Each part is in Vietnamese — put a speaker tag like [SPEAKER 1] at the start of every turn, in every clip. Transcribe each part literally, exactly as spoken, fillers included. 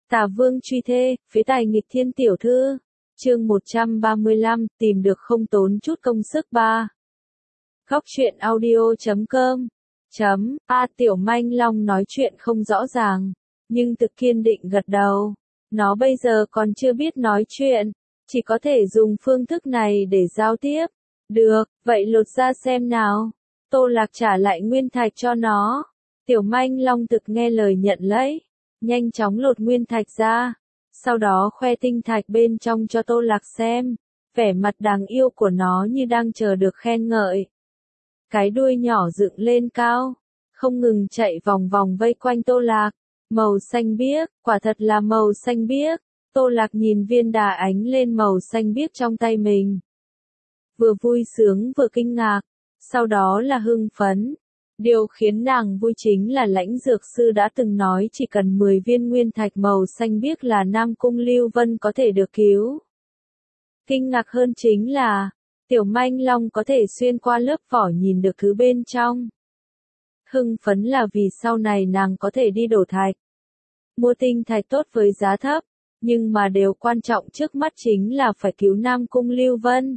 [SPEAKER 1] Tà Vương truy thê, phế tài nghịch thiên tiểu thư. Chương một trăm ba mươi lăm, tìm được không tốn chút công sức ba. Góc truyện audio chấm com. Chấm, A Tiểu Manh Long nói chuyện không rõ ràng, nhưng thực kiên định gật đầu. Nó bây giờ còn chưa biết nói chuyện, chỉ có thể dùng phương thức này để giao tiếp. Được, vậy lột ra xem nào. Tô Lạc trả lại nguyên thạch cho nó. Tiểu Manh Long thực nghe lời nhận lấy, nhanh chóng lột nguyên thạch ra, sau đó khoe tinh thạch bên trong cho Tô Lạc xem, vẻ mặt đáng yêu của nó như đang chờ được khen ngợi. Cái đuôi nhỏ dựng lên cao, không ngừng chạy vòng vòng vây quanh Tô Lạc, màu xanh biếc, quả thật là màu xanh biếc. Tô Lạc nhìn viên đá ánh lên màu xanh biếc trong tay mình, vừa vui sướng vừa kinh ngạc, sau đó là hưng phấn. Điều khiến nàng vui chính là Lãnh Dược Sư đã từng nói chỉ cần mười viên nguyên thạch màu xanh biếc là Nam Cung Lưu Vân có thể được cứu. Kinh ngạc hơn chính là, Tiểu Manh Long có thể xuyên qua lớp vỏ nhìn được thứ bên trong. Hưng phấn là vì sau này nàng có thể đi đổ thạch, mua tinh thạch tốt với giá thấp, nhưng mà điều quan trọng trước mắt chính là phải cứu Nam Cung Lưu Vân.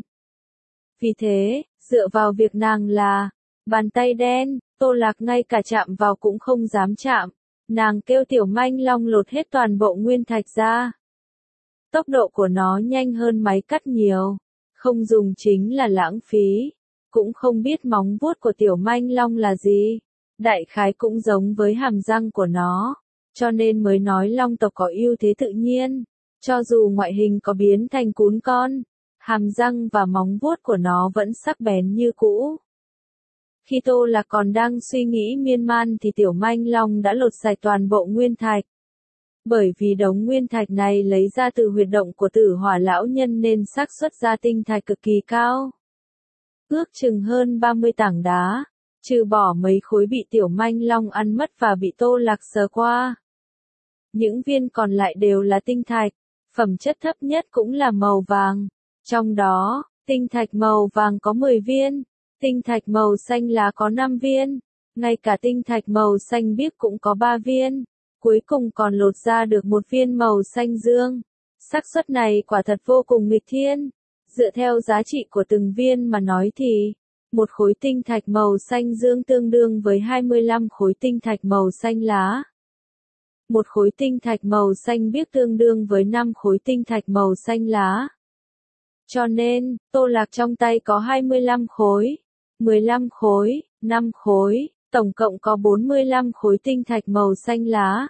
[SPEAKER 1] Vì thế, dựa vào việc nàng là bàn tay đen, Tô Lạc ngay cả chạm vào cũng không dám chạm. Nàng kêu Tiểu Manh Long lột hết toàn bộ nguyên thạch ra. Tốc độ của nó nhanh hơn máy cắt nhiều, không dùng chính là lãng phí. Cũng không biết móng vuốt của Tiểu Manh Long là gì, đại khái cũng giống với hàm răng của nó, cho nên mới nói long tộc có ưu thế tự nhiên. Cho dù ngoại hình có biến thành cún con, hàm răng và móng vuốt của nó vẫn sắc bén như cũ. Khi Tô Lạc còn đang suy nghĩ miên man thì Tiểu Manh Long đã lột sạch toàn bộ nguyên thạch. Bởi vì đống nguyên thạch này lấy ra từ huyệt động của Tử Hỏa lão nhân nên xác suất ra tinh thạch cực kỳ cao. Ước chừng hơn ba mươi tảng đá, trừ bỏ mấy khối bị Tiểu Manh Long ăn mất và bị Tô Lạc sờ qua. Những viên còn lại đều là tinh thạch, phẩm chất thấp nhất cũng là màu vàng. Trong đó, tinh thạch màu vàng có mười viên. Tinh thạch màu xanh lá có năm viên, ngay cả tinh thạch màu xanh biếc cũng có ba viên, cuối cùng còn lột ra được một viên màu xanh dương. Xác suất này quả thật vô cùng nghịch thiên. Dựa theo giá trị của từng viên mà nói thì, một khối tinh thạch màu xanh dương tương đương với hai mươi lăm khối tinh thạch màu xanh lá. Một khối tinh thạch màu xanh biếc tương đương với năm khối tinh thạch màu xanh lá. Cho nên, Tô Lạc trong tay có hai mươi lăm khối. mười lăm khối, năm khối, tổng cộng có bốn mươi lăm khối tinh thạch màu xanh lá.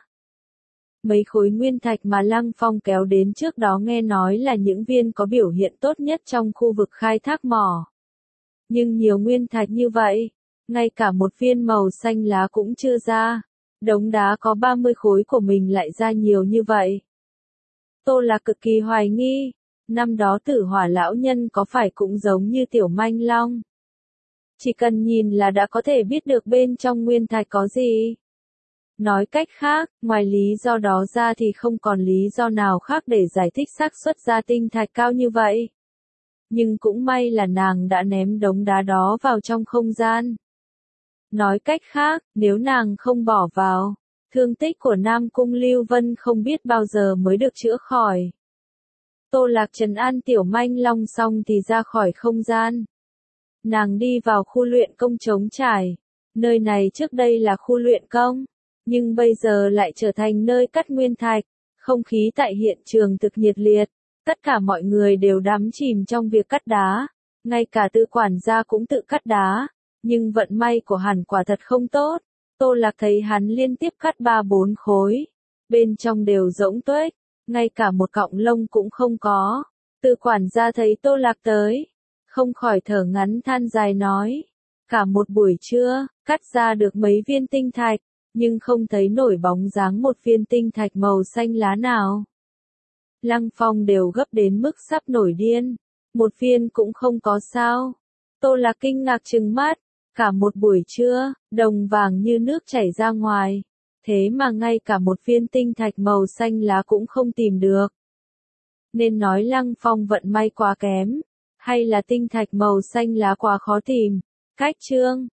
[SPEAKER 1] Mấy khối nguyên thạch mà Lăng Phong kéo đến trước đó nghe nói là những viên có biểu hiện tốt nhất trong khu vực khai thác mỏ. Nhưng nhiều nguyên thạch như vậy, ngay cả một viên màu xanh lá cũng chưa ra, đống đá có ba mươi khối của mình lại ra nhiều như vậy. Tô Lạc cực kỳ hoài nghi, năm đó Tử Hỏa lão nhân có phải cũng giống như Tiểu Manh Long? Chỉ cần nhìn là đã có thể biết được bên trong nguyên thạch có gì. Nói cách khác, ngoài lý do đó ra thì không còn lý do nào khác để giải thích xác suất ra tinh thạch cao như vậy. Nhưng cũng may là nàng đã ném đống đá đó vào trong không gian. Nói cách khác, nếu nàng không bỏ vào, thương tích của Nam Cung Lưu Vân không biết bao giờ mới được chữa khỏi. Tô Lạc trấn an Tiểu Manh Long xong thì ra khỏi không gian. Nàng đi vào khu luyện công trống trải. Nơi này trước đây là khu luyện công, nhưng bây giờ lại trở thành nơi cắt nguyên thạch. Không khí tại hiện trường thực nhiệt liệt, tất cả mọi người đều đắm chìm trong việc cắt đá, ngay cả Tư quản gia cũng tự cắt đá, nhưng vận may của hắn quả thật không tốt. Tô Lạc thấy hắn liên tiếp cắt ba bốn khối, bên trong đều rỗng tuếch, ngay cả một cọng lông cũng không có. Tư quản gia thấy Tô Lạc tới, không khỏi thở ngắn than dài nói, cả một buổi trưa, cắt ra được mấy viên tinh thạch, nhưng không thấy nổi bóng dáng một viên tinh thạch màu xanh lá nào. Lăng Phong đều gấp đến mức sắp nổi điên, một viên cũng không có sao. Tô Lạc kinh ngạc trừng mắt, cả một buổi trưa, đồng vàng như nước chảy ra ngoài, thế mà ngay cả một viên tinh thạch màu xanh lá cũng không tìm được. Nên nói Lăng Phong vận may quá kém, hay là tinh thạch màu xanh lá quá khó tìm. Cách chương